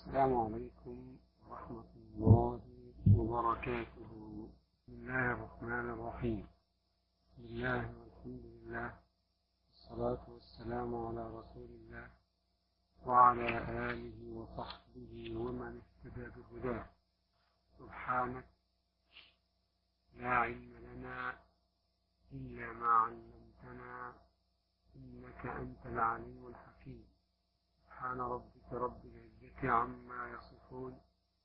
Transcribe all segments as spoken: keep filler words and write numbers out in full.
السلام عليكم ورحمة الله وبركاته. بسم الله الرحمن الرحيم. بسم الله والحمد لله والصلاة والسلام على رسول الله وعلى آله وصحبه ومن اهتدى بهداه. سبحانك لا علم لنا إلا ما علمتنا إنك أنت العليم الحكيم. سبحان ربك رب العزة عما يصفون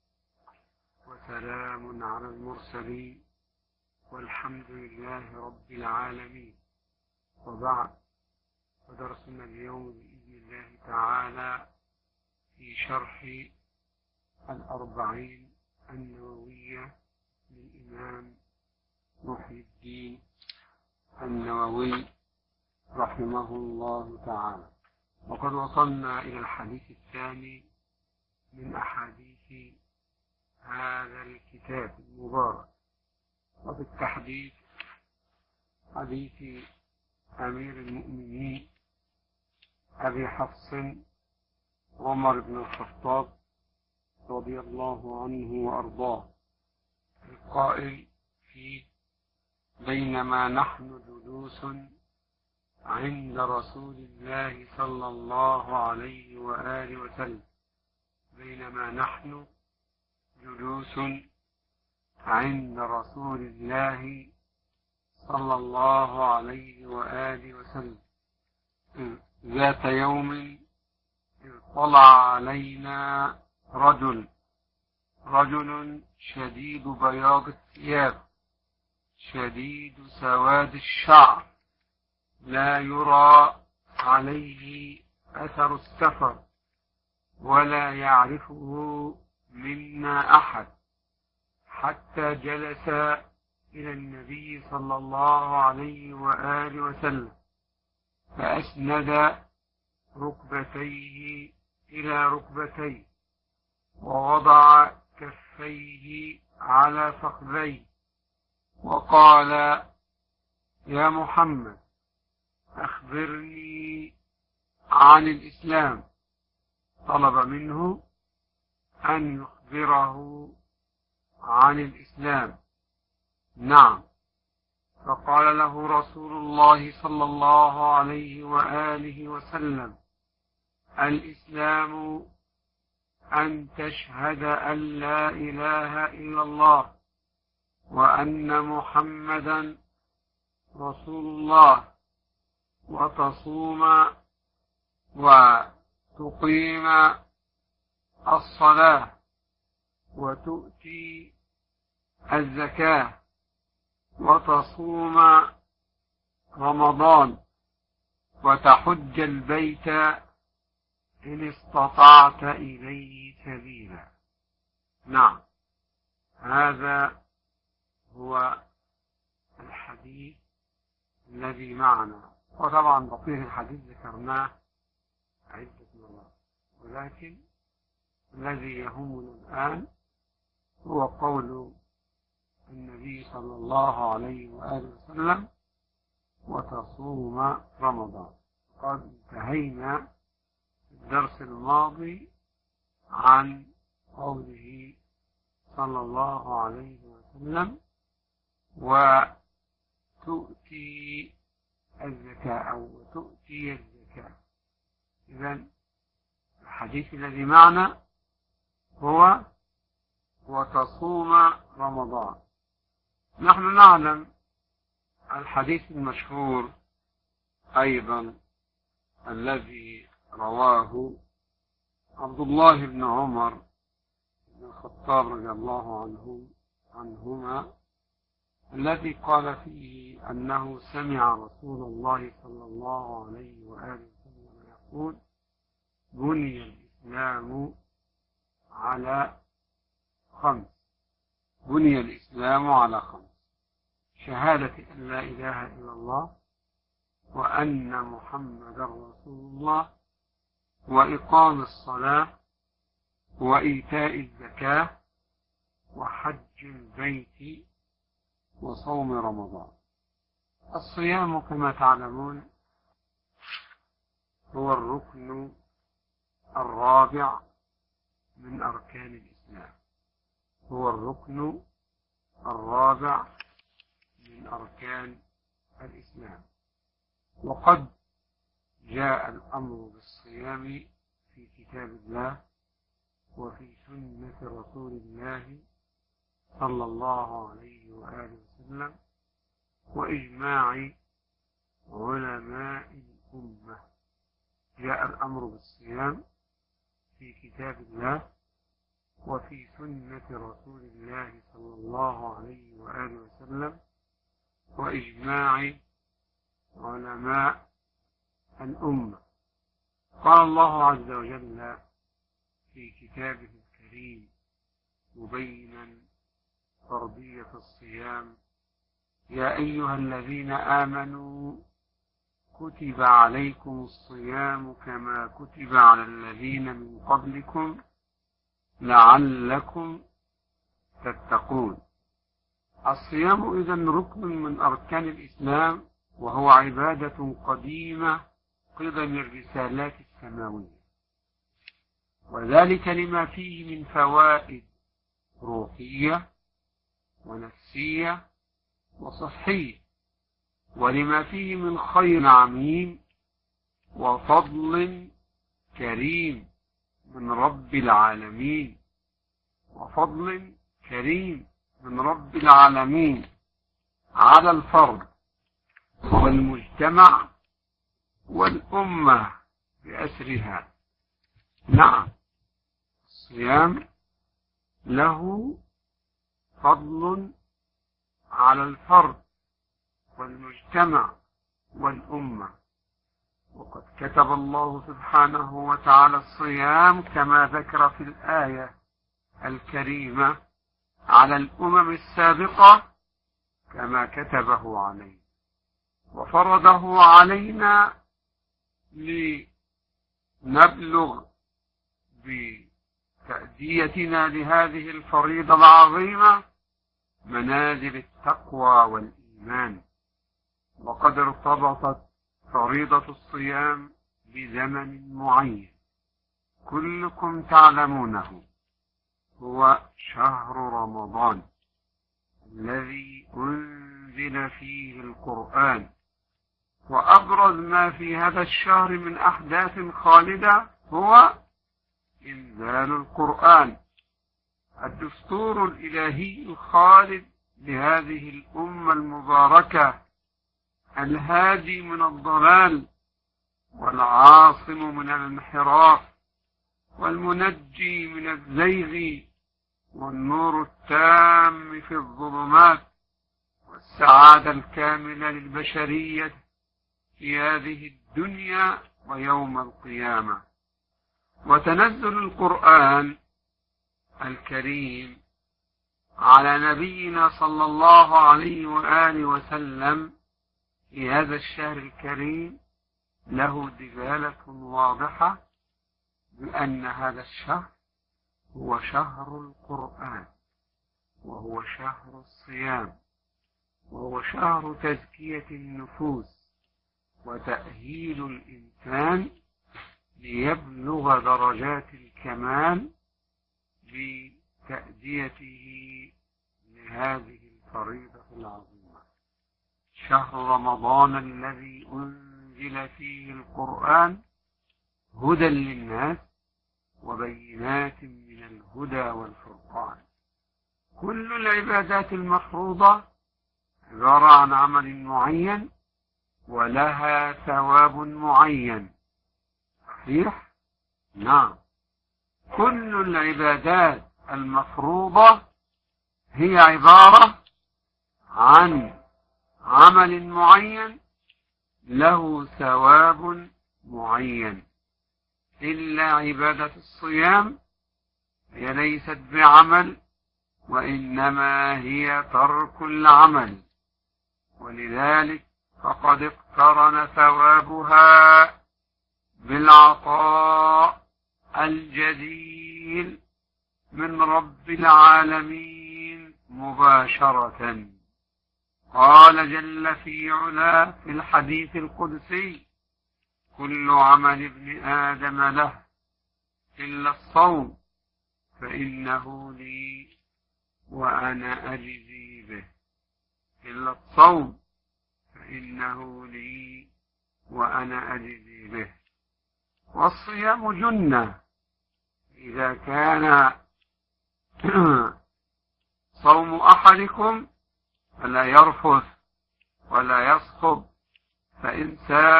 وسلام على المرسلين والحمد لله رب العالمين. وبعد، فدرسنا اليوم بإذن الله تعالى في شرح الأربعين النووية للإمام محي الدين النووي رحمه الله تعالى. وقد وصلنا إلى الحديث الثاني من أحاديث هذا الكتاب المبارك، وبالتحديد حديث أمير المؤمنين أبي حفص عمر بن الخطاب رضي الله عنه وأرضاه، القائل فيه: بينما نحن جلوس عند رسول الله صلى الله عليه وآله وسلم بينما نحن جلوس عند رسول الله صلى الله عليه وآله وسلم ذات يوم اطلع علينا رجل رجل شديد بياض الثياب شديد سواد الشعر لا يرى عليه أثر السفر ولا يعرفه منا أحد، حتى جلس إلى النبي صلى الله عليه وآله وسلم فأسند ركبتيه إلى ركبتيه ووضع كفيه على فخذيه وقال: يا محمد، أخبرني عن الإسلام. طلب منه أن يخبره عن الإسلام. نعم. فقال له رسول الله صلى الله عليه وآله وسلم: الإسلام أن تشهد أن لا إله إلا الله وأن محمدا رسول الله، وتصوم وتقيم الصلاة وتؤتي الزكاة وتصوم رمضان وتحج البيت إن استطعت إليه سبيلا. نعم، هذا هو الحديث الذي معنا. وطبعا بقية الحديث ذكرناه عدة مرات، ولكن الذي يهمنا الآن هو قول النبي صلى الله عليه وآله وسلم: وتصوم رمضان. قد انتهينا في الدرس الماضي عن قوله صلى الله عليه وسلم: وتؤتي الزكاة أو تؤتي الزكاة. إذن الحديث الذي معنا هو وتصوم رمضان. نحن نعلم الحديث المشهور أيضا الذي رواه عبد الله بن عمر بن الخطاب رضي الله عنه عنهما، الذي قال فيه أنه سمع رسول الله صلى الله عليه وآله وسلم يقول: بني الإسلام على خمس بني الإسلام على خمس شهادة أن لا إله إلا الله وأن محمدا رسول الله وإقام الصلاة وإيتاء الزكاة وحج البيت وصوم رمضان. الصيام كما تعلمون هو الركن الرابع من أركان الإسلام، هو الركن الرابع من أركان الإسلام. وقد جاء الأمر بالصيام في كتاب الله وفي سنة رسول الله صلى الله عليه وآله وسلم وإجماع علماء الأمة. جاء الأمر بالصيام في كتاب الله وفي سنة رسول الله صلى الله عليه وآله وسلم وإجماع علماء الأمة. قال الله عز وجل في كتابه الكريم مبينا فرضية الصيام: يا أيها الذين آمنوا كتب عليكم الصيام كما كتب على الذين من قبلكم لعلكم تتقون. الصيام إذن ركن من أركان الإسلام، وهو عبادة قديمة قدم الرسالات السماوية، وذلك لما فيه من فوائد روحية ونفسية وصحية، ولما فيه من خير عميم وفضل كريم من رب العالمين وفضل كريم من رب العالمين على الفرد والمجتمع والأمة بأسرها. نعم، الصيام له فضل على الفرد والمجتمع والأمة، وقد كتب الله سبحانه وتعالى الصيام كما ذكر في الآية الكريمة على الأمم السابقة كما كتبه عليه، وفرضه علينا لنبلغ بتأديتنا لهذه الفريضة العظيمة منازل التقوى والإيمان. وقد ارتبطت فريضة الصيام بزمن معين كلكم تعلمونه، هو شهر رمضان الذي أنزل فيه القرآن. وأبرز ما في هذا الشهر من أحداث خالدة هو إنزال القرآن، الدستور الإلهي الخالد لهذه الأمة المباركة، الهادي من الضلال والعاصم من الانحراف والمنجي من الزيغ، والنور التام في الظلمات، والسعادة الكاملة للبشرية في هذه الدنيا ويوم القيامة. وتنزل القرآن الكريم على نبينا صلى الله عليه وآله وسلم في هذا الشهر الكريم له دلالة واضحة بأن هذا الشهر هو شهر القرآن، وهو شهر الصيام، وهو شهر تزكية النفوس وتأهيل الإنسان ليبلغ درجات الكمال بتأديته لهذه الفريضة العظيمة. شهر رمضان الذي أنزل فيه القرآن هدى للناس وبينات من الهدى والفرقان. كل العبادات المفروضة عبارة عن عمل معين ولها ثواب معين، صحيح؟ نعم، كل العبادات المفروضة هي عبارة عن عمل معين له ثواب معين، إلا عبادة الصيام هي ليست بعمل، وإنما هي ترك العمل، ولذلك فقد اقترن ثوابها بالعطاء الجزيل من رب العالمين مباشرة. قال جل في علاه في الحديث القدسي: كل عمل ابن آدم له إلا الصوم فإنه لي وأنا أجزي به، إلا الصوم فإنه لي وأنا أجزي به. والصيام جنة، إذا كان صوم أحدكم فلا يرفث ولا يصخب، فإن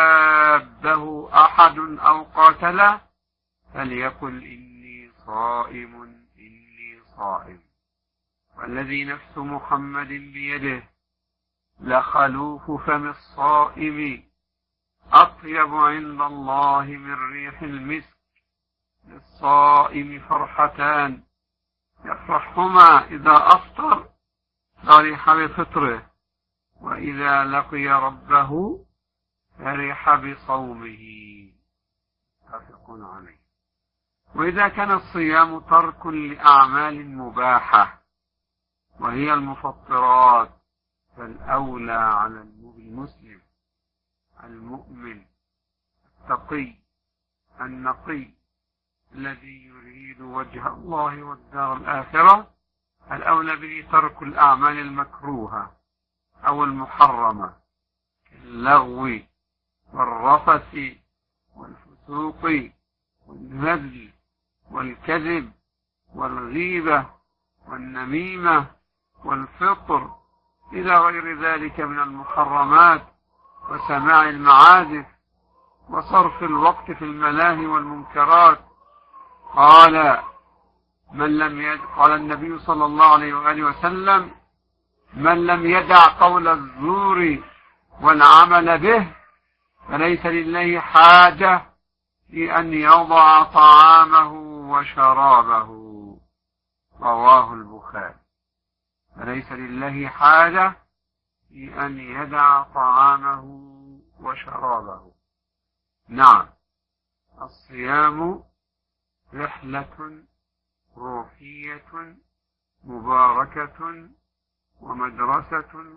سابه أحد أو قاتله فليقل إني صائم إني صائم. والذي نفس محمد بيده لخلوف فم الصائم أطيب عند الله من ريح المسك. للصائم فرحتان يفرحهما إذا أفطر فرح بفطره، وإذا لقي ربه فرح بصومه. متفق عليه. وإذا كان الصيام ترك لأعمال مباحة وهي المفطرات فالأولى على المسلم المؤمن التقي النقي الذي يريد وجه الله والدار الآخرة، الأولى به ترك الأعمال المكروهة أو المحرمة كاللغو والرفث والفسوق والنذل والكذب والغيبة والنميمة والفطر إلى غير ذلك من المحرمات، وسماع المعازف وصرف الوقت في الملاهي والمنكرات. قال من لم يد... قال النبي صلى الله عليه وآله وسلم: من لم يدع قول الزور والعمل به فليس لله حاجة في أن يضع طعامه وشرابه. رواه البخاري. فليس لله حاجة في أن يدع طعامه وشرابه. نعم، الصيام رحلة روحية مباركة ومدرسة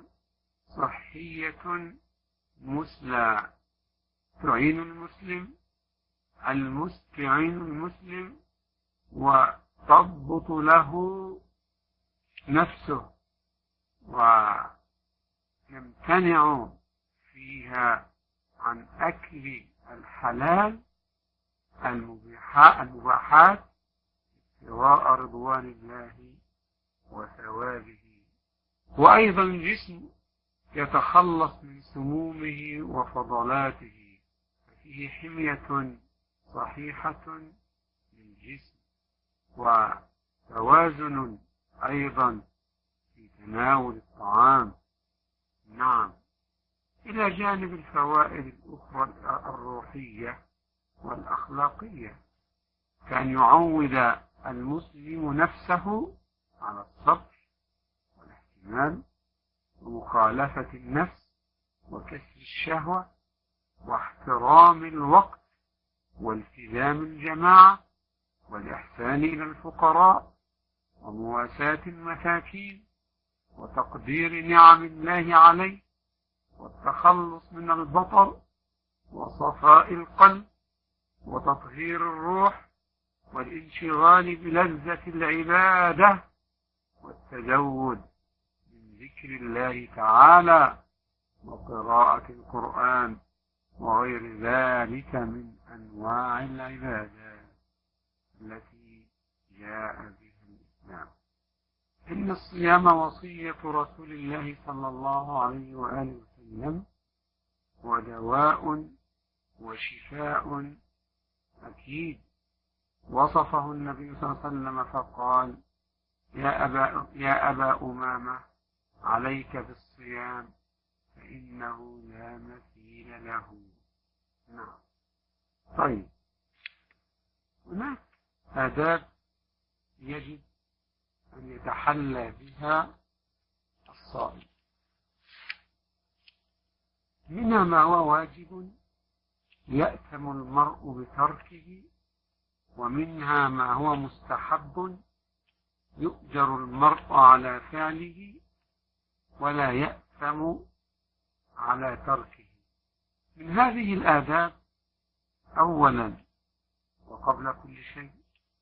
صحية مثلى تعين المسلم المستعين المسلم وتضبط له نفسه ويمتنع فيها عن أكل الحلال المباحات ابتغاء رضوان الله وثوابه. وأيضا الجسم يتخلص من سمومه وفضلاته، فيه حمية صحيحة للجسم وتوازن أيضا في تناول الطعام. نعم، إلى جانب الفوائد الأخرى الروحية والأخلاقية، كان يعود المسلم نفسه على الصبر والاحتمال ومخالفة النفس وكسر الشهوة واحترام الوقت والتزام الجماعة والإحسان إلى الفقراء ومواساة المساكين وتقدير نعم الله عليه والتخلص من البطر وصفاء القلب وتطهير الروح والانشغال بلذة العبادة والتزود من ذكر الله تعالى وقراءة القرآن وغير ذلك من أنواع العبادة التي جاء بها الإسلام. إن الصيام وصية رسول الله صلى الله عليه وآله وسلم ودواء وشفاء أكيد. وصفه النبي صلى الله عليه وسلم فقال: يا أبا, يا أبا أمامة عليك بالصيام فإنه لا مثيل له. نعم. طيب، هناك آداب يجب أن يتحلى بها الصائم، منها ما هو واجب يأثم المرء بتركه، ومنها ما هو مستحب يؤجر المرء على فعله ولا يأثم على تركه. من هذه الآداب أولا وقبل كل شيء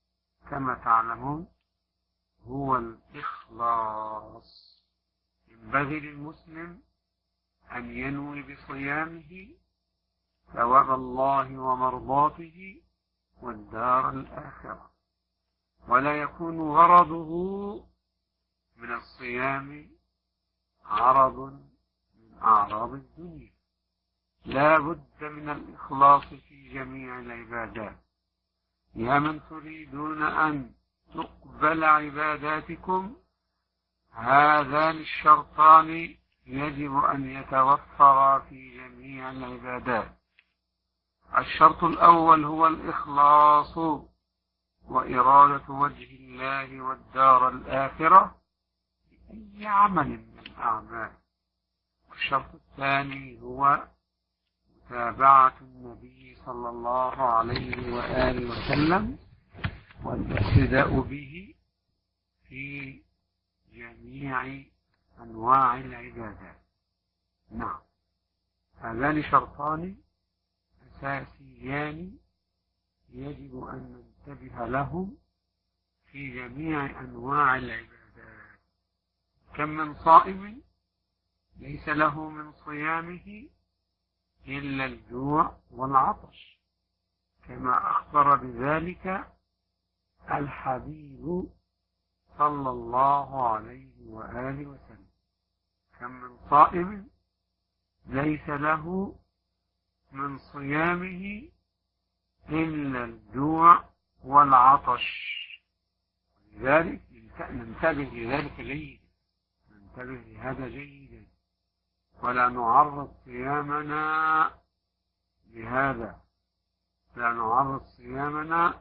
كما تعلمون هو الإخلاص. ينبغي للمسلم أن ينوي بصيامه ثواب الله ومرضاته والدار الآخرة، ولا يكون غرضه من الصيام عرض من أعراض الدنيا. لا بد من الإخلاص في جميع العبادات. يا من تريدون أن تقبل عباداتكم هذان الشرطان يجب أن يتوفرا في جميع العبادات. الشرط الأول هو الإخلاص وإرادة وجه الله والدار الآخرة بأي عمل من الأعمال. الشرط الثاني هو متابعة النبي صلى الله عليه وآله وسلم والاقتداء به في جميع أنواع العبادات. نعم، هذان شرطان أساسيان يجب أن ننتبه لهم في جميع أنواع العبادات. كم من صائم ليس له من صيامه إلا الجوع والعطش، كما أخبر بذلك الحبيب صلى الله عليه وآله وسلم. كم من صائم ليس له من صيامه إلا الجوع والعطش. لذلك ننتبه لذلك جيدا، ننتبه لهذا جيدا، ولا نعرض صيامنا لهذا، لا نعرض صيامنا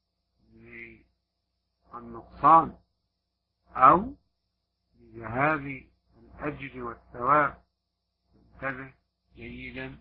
للنقصان أو لذهاب الأجر والثواب. ننتبه جيدا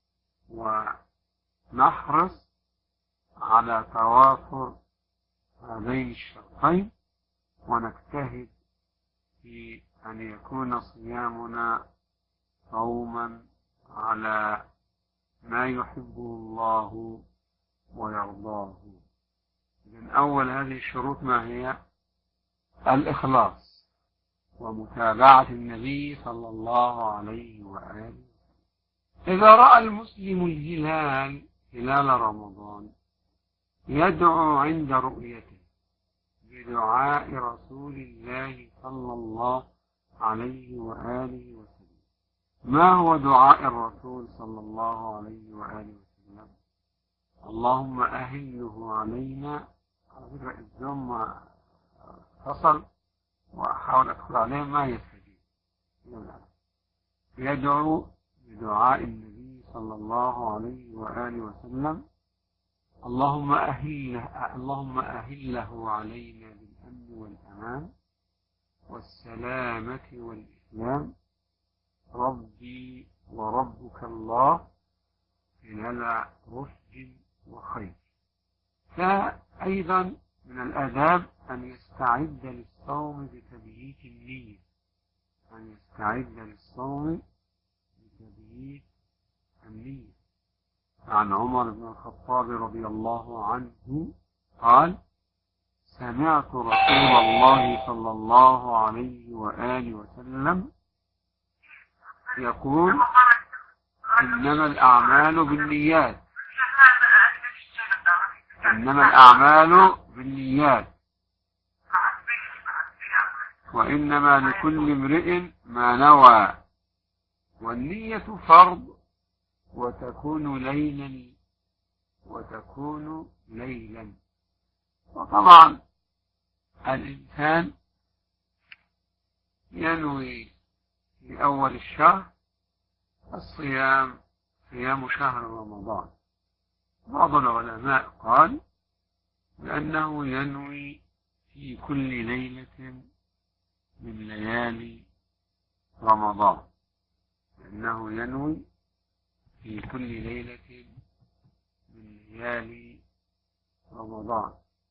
ونحرص على توافر هذين الشرطين، ونجتهد في أن يكون صيامنا صوما على ما يحبه الله ويرضاه. من أول هذه الشروط ما هي؟ الإخلاص ومتابعة النبي صلى الله عليه وآله. إذا رأى المسلم الهلال هلال رمضان يدعو عند رؤيته بدعاء رسول الله صلى الله عليه وآله وسلم. ما هو دعاء الرسول صلى الله عليه وآله وسلم؟ اللهم أهله علينا. على فكرة الزوم فصل وأحاول أدخل عليه ما يستجيب. يدعو بدعاء النبي صلى الله عليه وآله وسلم: اللهم أهله, اللهم أهله علينا بالأمن والأمان والسلامة والإسلام، ربي وربك الله هلال رشد وخير. فأيضا من الآداب أن يستعد للصوم بتبييت النية، أن يستعد للصوم بتبييت النية. عن عمر بن الخطاب رضي الله عنه قال: سمعت رسول الله صلى الله عليه وآله وسلم يقول: إنما الأعمال بالنيات، إنما الأعمال بالنيات وإنما لكل امرئ ما نوى، والنية فرض وتكون ليلا وتكون ليلا. وطبعا الإنسان ينوي في أول الشهر الصيام، صيام شهر رمضان. بعض العلماء قال بأنه ينوي في كل ليلة من ليالي رمضان، لأنه ينوي في كل ليلة من ليالي رمضان.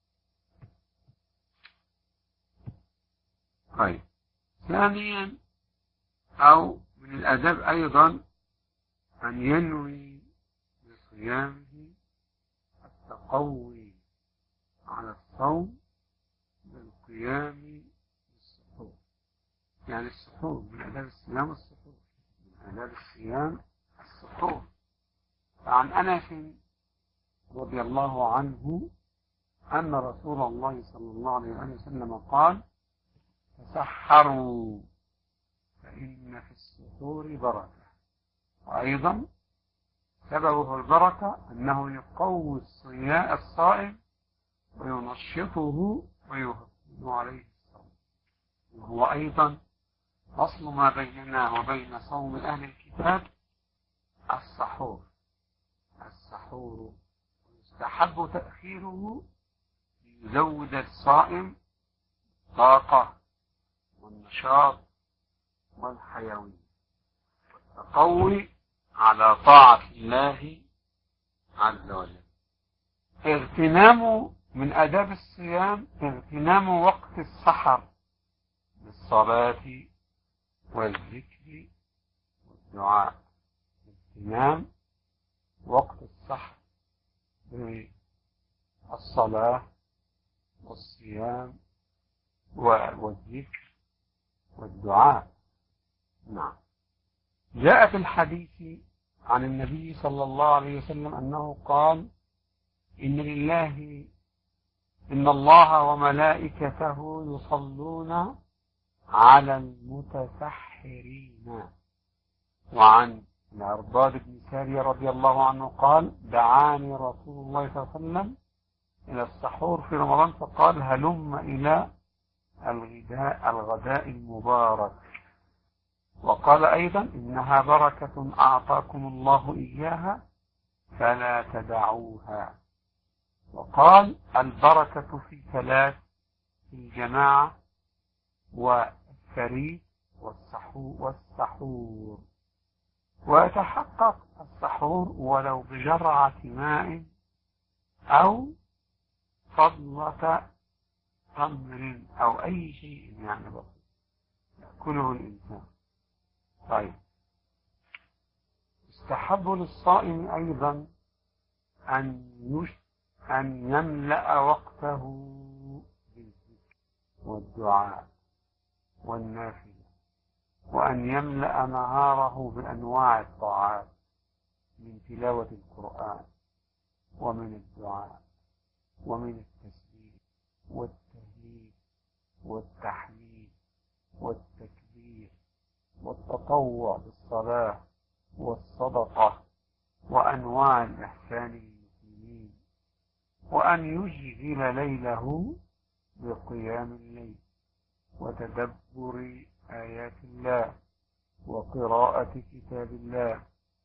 طيب، ثانيا أو من الأدب أيضا أن ينوي بصيامه التقوي على الصيام الصوم بالقيام بالسحور. يعني السحور من آداب الصيام السحور، من آداب الصيام السحور. فعن أنس رضي الله عنه أن رسول الله صلى الله عليه وسلم قال: تسحروا فإن في السحور بركة. وأيضا سببه البركة أنه يقوي الصائم وينشطه ويهون عليه الصوم. وهو أيضا أصل ما بيننا وبين صوم أهل الكتاب السحور. السحور يستحب تأخيره ليزود الصائم طاقة والنشاط والحيوية والتقوي على طاعة الله عز وجل. اغتنام من آداب الصيام اغتنام وقت السحر بالصلاة والذكر والدعاء. اغتنام وقت السحر بالصلاة والصيام والذكر والدعاء. نعم. جاء في الحديث عن النبي صلى الله عليه وسلم أنه قال: إن لله إن الله وملائكته يصلون على المتسحرين. وعن العرباض بن سارية رضي الله عنه قال: دعاني رسول الله صلى الله عليه وسلم إلى السحور في رمضان فقال: هلم إلى الغداء الغداء المبارك. وقال أيضا: إنها بركة أعطاكم الله إياها فلا تدعوها. وقال: البركة في ثلاث: في الجماعة والفريد والسحور. ويتحقق السحور ولو بجرعة ماء أو فضلة تمر أو أي شيء يعني بسيط يأكله الإنسان. طيب، يستحب للصائم أيضا أن أن يملأ وقته بالذكر والدعاء والنافلة، وأن يملأ نهاره بأنواع الطاعات من تلاوة القرآن ومن الدعاء ومن التسبيح والتهليل والتحميد والتكبير والتطوع بالصلاة والصدقة وأنواع الإحسان للمسلمين، وأن يشغل ليله بقيام الليل وتدبر آيات الله وقراءة كتاب الله.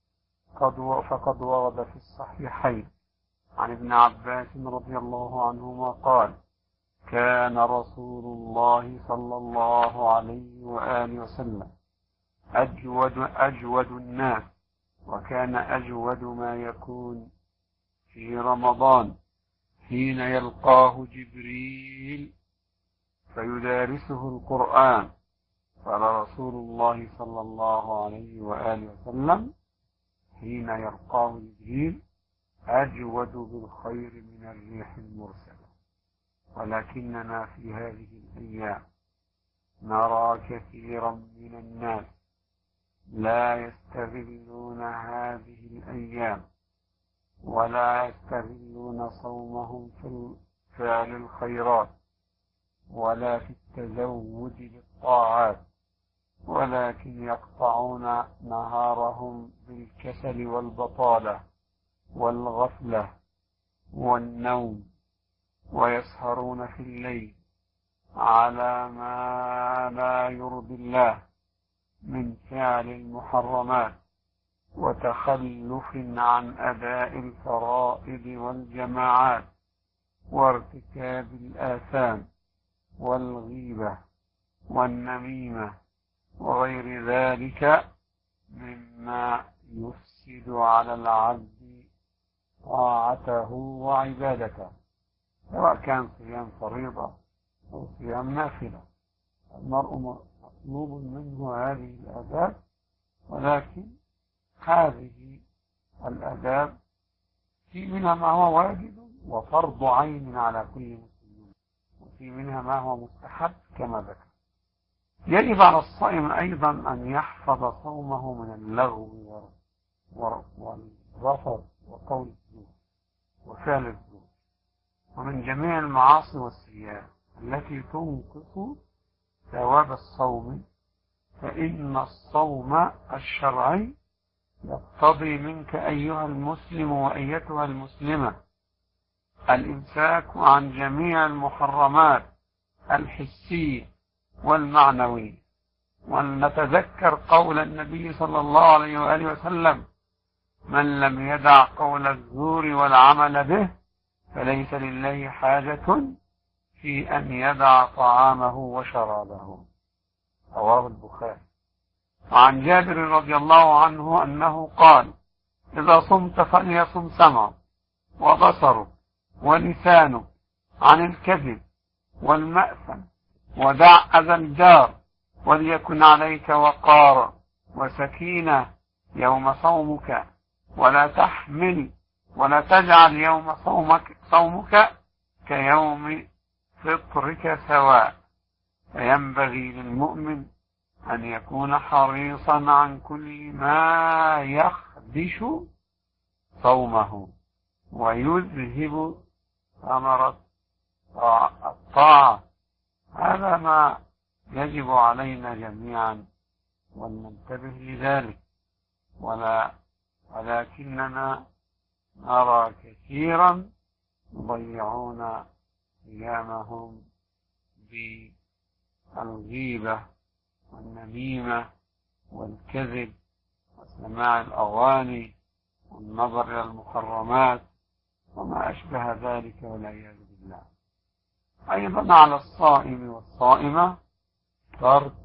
فقد ورد في الصحيحين عن ابن عباس رضي الله عنهما قال: كان رسول الله صلى الله عليه وآله وسلم أجود, أجود الناس، وكان أجود ما يكون في رمضان حين يلقاه جبريل فيدارسه القرآن. قال رسول الله صلى الله عليه وآله وسلم: حين يلقاه جبريل أجود بالخير من الريح المرسلة. ولكننا في هذه الأيام نرى كثيرا من الناس لا يستغلون هذه الأيام ولا يستغلون صومهم في فعل الخيرات ولا في التزود بالطاعات، ولكن يقطعون نهارهم بالكسل والبطالة والغفلة والنوم، ويسهرون في الليل على ما لا يرضي الله من فعل المحرمات وتخلف عن أداء الفرائض والجماعات وارتكاب الآثام والغيبة والنميمة وغير ذلك مما يفسد على العبد طاعته وعبادته، سواء كان صيام فريضة أو صيام نافلة. المرء مطلوب منه هذه الآداب، ولكن هذه الآداب في منها ما هو واجب وفرض عين على كل مسلم وفي منها ما هو مستحب كما ذكر. يجب على الصائم أيضا أن يحفظ صومه من اللغو والرفض وقول الزور وفعل الزور ومن جميع المعاصي والسيئات التي تنقص ثواب الصوم، فإن الصوم الشرعي يقتضي منك أيها المسلم وأيتها المسلمة الإمساك عن جميع المحرمات الحسية والمعنوية. ولنتذكر قول النبي صلى الله عليه وآله وسلم: من لم يدع قول الزور والعمل به فليس لله حاجة في أن يدع طعامه وشرابه. رواه البخاري. وعن جابر رضي الله عنه أنه قال: إذا صمت فليصم سمعك وبصرك ولسانك عن الكذب والمأثم، ودع أذى الجار، وليكن عليك وقار وسكينة يوم صومك، ولا تحمل ولا تجعل يوم صومك صومك كيوم فطرك سواء. فينبغي للمؤمن أن يكون حريصا عن كل ما يخدش صومه ويذهب ثمرة الطاعة. هذا ما يجب علينا جميعا ولننتبه لذلك. ولا ولكننا نرى كثيرا يضيعون أيامهم بالغيبة والنميمة والكذب وسماع الأغاني والنظر إلى المحرمات وما أشبه ذلك والعياذ بالله. أيضا على الصائم والصائمة ترك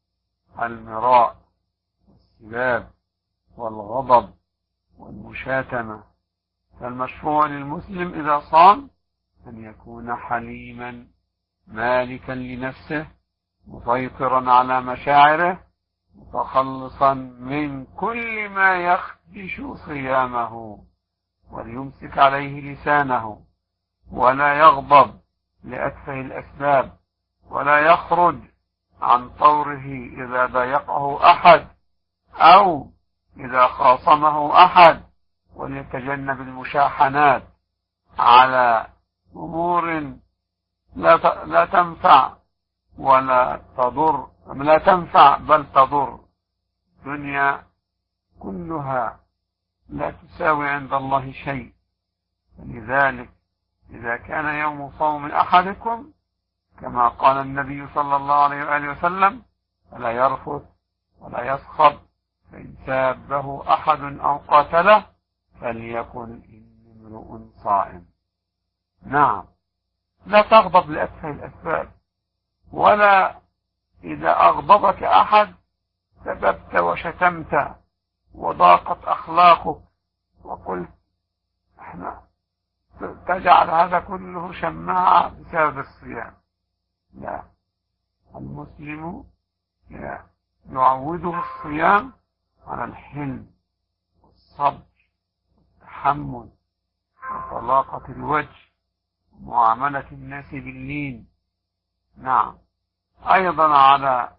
المراء والسباب والغضب والمشاتمة. فالمشروع للمسلم إذا صام أن يكون حليما مالكا لنفسه مسيطرا على مشاعره متخلصا من كل ما يخدش صيامه، وليمسك عليه لسانه ولا يغضب لأتفه الأسباب، ولا يخرج عن طوره إذا ضايقه أحد أو إذا خاصمه أحد، وليتجنب المشاحنات على أمور لا لا تنفع ولا تضر، لا تنفع بل تضر. الدنيا كلها لا تساوي عند الله شيء. لذلك إذا كان يوم صوم أحدكم كما قال النبي صلى الله عليه وآله وسلم: فلا يرفث ولا يصخب، فإن سابه أحد أو قاتله فليكن إني امرؤ صائم. نعم، لا تغضب لأتفه الأسباب، ولا إذا أغضبك أحد سببت وشتمت وضاقت أخلاقك وقلت احنا تجعل هذا كله شماعة بسبب الصيام. لا، المسلم يعوده الصيام على الحلم والصبر والتحمل وطلاقة الوجه ومعاملة الناس باللين. نعم، أيضا على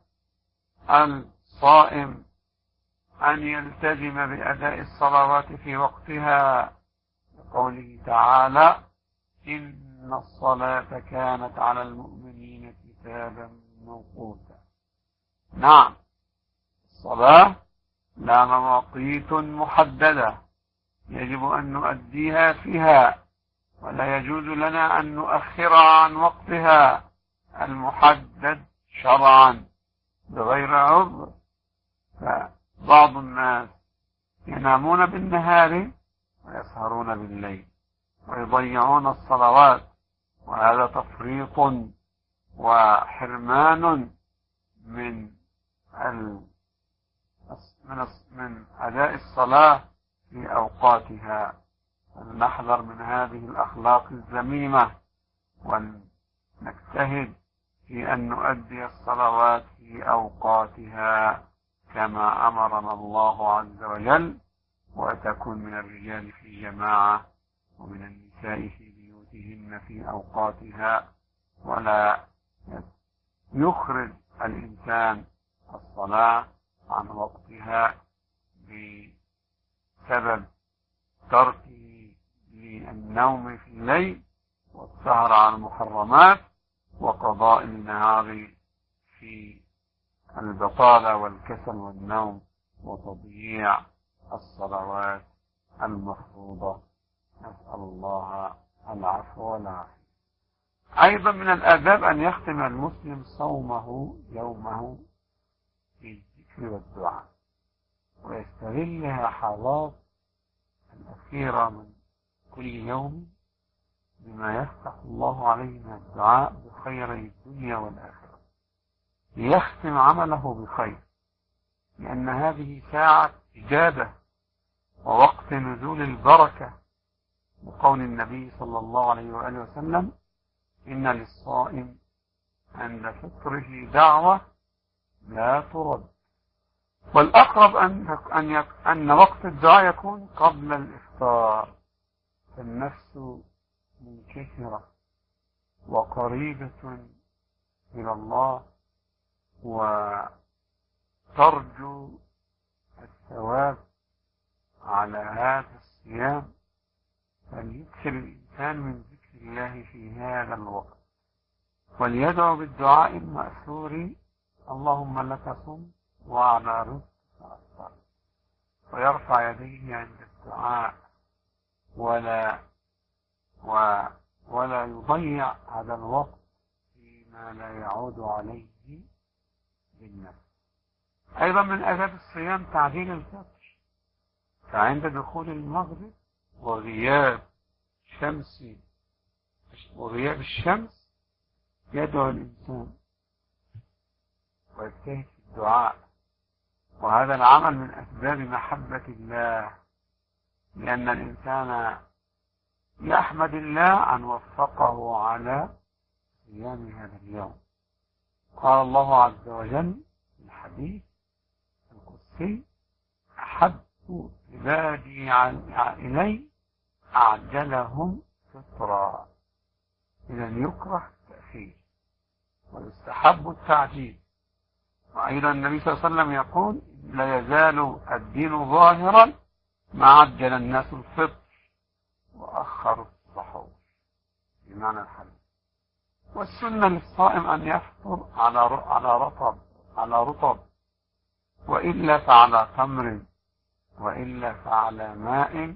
الصائم أن يلتزم بأداء الصلوات في وقتها، لقوله تعالى: إن الصلاة كانت على المؤمنين كتابا موقوتا. نعم، الصلاة لا مواقيت محددة يجب أن نؤديها فيها، ولا يجوز لنا أن نؤخرها عن وقتها المحدد شرعا بغير عذر. فبعض الناس ينامون بالنهار ويسهرون بالليل ويضيعون الصلوات، وهذا تفريط وحرمان من من أداء الصلاة في أوقاتها. فلنحذر من هذه الأخلاق الذميمة ونجتهد في أن نؤدي الصلوات في أوقاتها كما أمرنا الله عز وجل، وتكون من الرجال في جماعة ومن النساء في بيوتهن في أوقاتها، ولا يخرج الإنسان الصلاة عن وقتها بسبب تركه للنوم في الليل والسهر على المحرمات وقضاء النهار في البطالة والكسل والنوم وتضييع الصلوات المفروضة. نسأل الله العفو والعافية. أيضا من الآداب أن يختم المسلم صومه يومه بالذكر والدعاء ويستغل اللحظات الأخيرة من كل يوم بما يفتح الله عليه من الدعاء بخيري الدنيا والآخرة ليختم عمله بخير، لأن هذه ساعة إجابة ووقت نزول البركة، وقول النبي صلى الله عليه وآله وسلم: إن للصائم عند فطره دعوة لا ترد. والأقرب أن أن أن وقت الدعاء يكون قبل الإفطار، فالنفس منكسرة وقريبة إلى الله وترجو الثواب على هذا الصيام، فليكثر الإنسان من ذكر الله في هذا الوقت وليدعو بالدعاء المأثور: اللهم لك صمت وعلى رزقك أفطرت، ويرفع يديه عند الدعاء ولا و ولا يضيع هذا الوقت فيما لا يعود عليه بالنفس. أيضا من آداب الصيام تعجيل الفطر، فعند دخول المغرب وغياب شمس وغياب الشمس يدعو الإنسان ويجتهد في الدعاء، وهذا العمل من أسباب محبة الله، لأن الإنسان يحمد الله أن وفقه على صيام هذا اليوم. قال الله عز وجل في الحديث القدسي: أحب عبادي إلي أعجلهم فطرا. إذا يكره التأخير ويستحب التعجيل. وأيضا النبي صلى الله عليه وسلم يقول: لا يزال الدين ظاهرا ما عجل الناس الفطر وأخروا السحور، بمعنى الحديث. والسنة للصائم أن يفطر على على رطب على رطب وإلا فعلى تمر وإلا فعلى ماء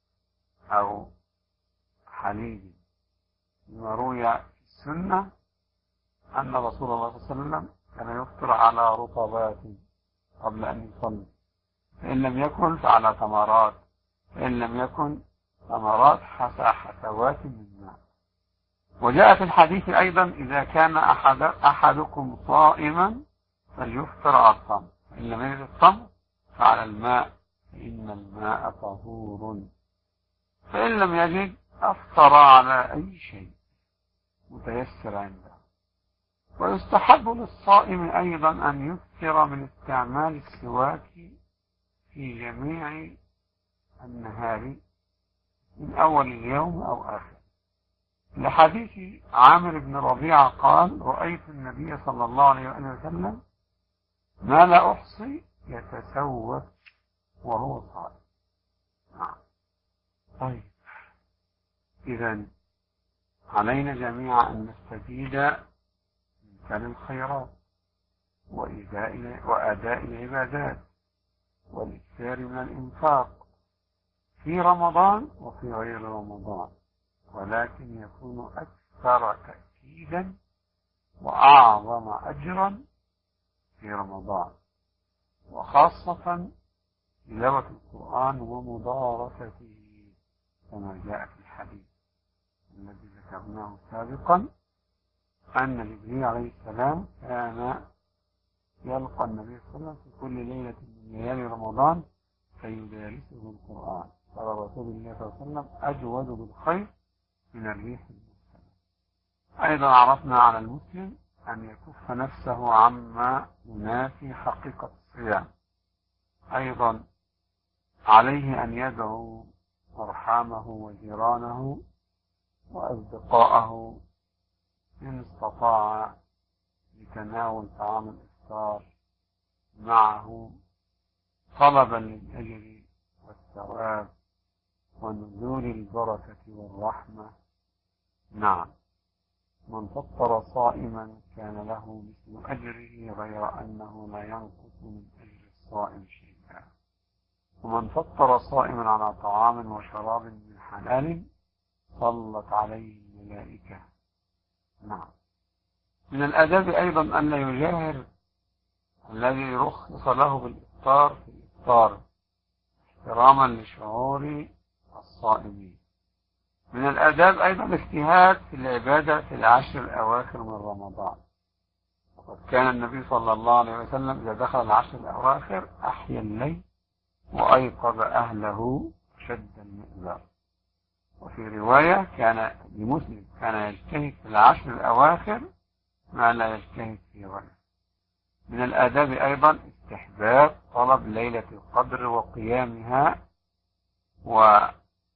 أو حليب. لما روي في السنة أن رسول الله صلى الله عليه وسلم كان يفطر على رطبات قبل أن يصلي، فإن لم يكن فعلى تمرات، فإن لم يكن تمرات حسى حسوات من ماء. وجاء في الحديث أيضا: إذا كان أحد أحدكم صائما فليفطر على التمر، فإن لم يجد التمر فعلى الماء فإن الماء طهور، فإن لم يجد أفطر على أي شيء متيسر عنده. ويستحب للصائم أيضا أن يكثر من استعمال السواك في جميع النهار من أول اليوم أو آخر، لحديث عامر بن ربيعة قال: رأيت النبي صلى الله عليه وسلم ما لا أحصي يتسوك وهو صائم. نعم. طيب، إذن علينا جميعا أن نستفيد من فعل الخيرات وأداء العبادات والإكثار من الإنفاق في رمضان وفي غير رمضان، ولكن يكون أكثر تأكيدا وأعظم أجرا في رمضان، وخاصة تلاوة القرآن ومدارسته كما جاء في الحديث الذي ذكرناه سابقا أن جبريل عليه السلام كان يلقى النبي صلى الله عليه وسلم في كل ليلة من ليالي رمضان فيدارسه القرآن. قال رسول الله صلى الله عليه وسلم: أجود بالخير من الريح المرسلة. أيضا عرفنا على المسلم أن يكف نفسه عما ينافي حقيقة الصيام. أيضا عليه أن يدعو أرحامه وجيرانه وأصدقائه إن استطاع لتناول طعام الإفطار معه طلبا للأجر والثواب ونزول البركة والرحمة، نعم. من فطر صائما كان له مثل أجره غير أنه لا ينقص من أجر الصائم شيئا. ومن فطر صائما على طعام وشراب من حلال صلت عليه الملائكة، نعم. من الآداب أيضا أن لا يجاهر الذي رخص له بالإفطار في الإفطار احتراما لشعور الصائمين. من الآداب أيضا الاجتهاد في العبادة في العشر الأواخر من رمضان. وقد كان النبي صلى الله عليه وسلم إذا دخل العشر الأواخر أحيا الليل وأيقظ أهله شد المئزر. وفي رواية كان لمسلم كان يجتهد في العشر الأواخر ما لا يجتهد في غيره. من الآداب أيضا استحباب طلب ليلة القدر وقيامها، وهي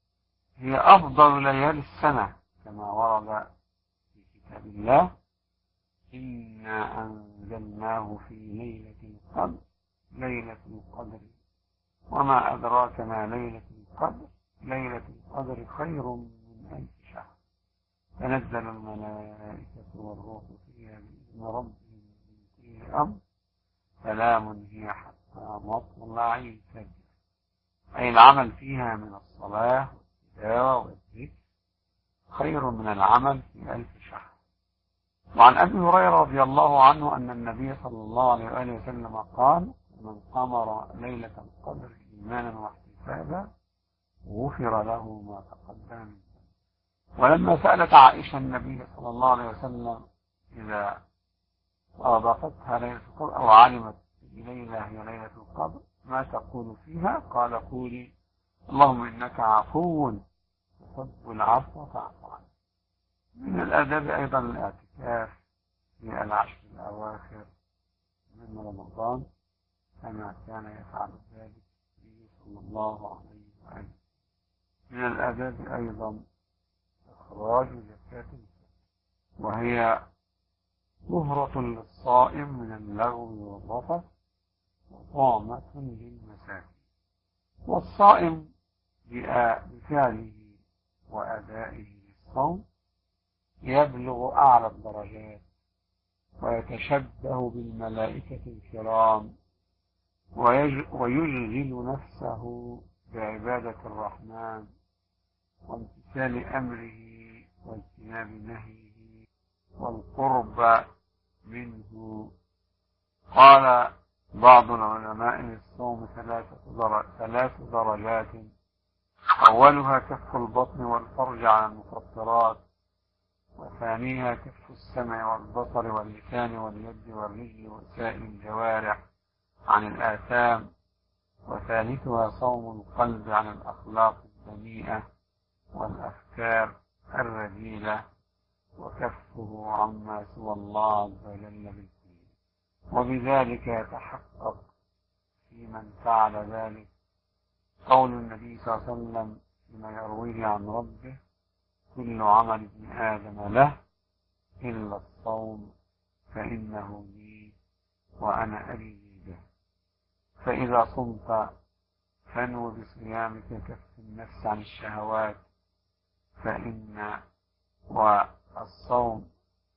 أفضل ليالي السنة كما ورد في كتاب الله: إنا أنزلناه في ليلة القدر ليلة القدر وما أدراك ما ليلة القدر ليلة القدر خير من ألف شهر تنزل الملائكة والروح فيها بإذن ربهم من كل أمر سلام هي حتى مطلع الفجر. أي العمل فيها من الصلاة والتلاوة والذكر خير من العمل في ألف شهر. وعن أبي هريرة رضي الله عنه أن النبي صلى الله عليه وآله وسلم قال: من قمر ليلة القدر إيمانا واحتسابا غفر له ما تقدم من ذنبه. ولما سألت عائشة النبي صلى الله عليه وسلم إذا أضافتها ليلة القدر أو علمت بليلة هي ليلة القدر ما تقول فيها؟ قال: قولي اللهم إنك عفو تحب العفو فاعف عني. من الآداب أيضا الاعتكاف في العشر الأواخر من رمضان كما كان يفعل ذلك النبي صلى الله عليه وسلم. من الآداب أيضا إخراج زكاة الفطر، وهي طهرة للصائم من اللغو والرفث وطعمة للمساكين. والصائم بفعله وأدائه للصوم يبلغ أعلى الدرجات ويتشبه بالملائكة الكرام ويشغل نفسه بعبادة الرحمن وامتثال أمره واجتناب نهيه والقرب منه. قال بعض العلماء للصوم ثلاث درجات: أولها كف البطن والفرج عن المفطرات، وثانيها كف السمع والبصر واللسان واليد والرجل وسائر الجوارح عن الآثام، وثالثها صوم القلب عن الأخلاق الدنيئة والأفكار الرذيلة وكفه عما سوى الله عز وجل بالكل. وبذلك يتحقق في من فعل ذلك قول النبي صلى الله عليه وسلم فيما يرويه عن ربه: كل عمل ابن آدم له إلا الصوم فإنه لي وأنا أجزي به. فإذا صمت فانو بصيامك كف النفس عن الشهوات، فإن والصوم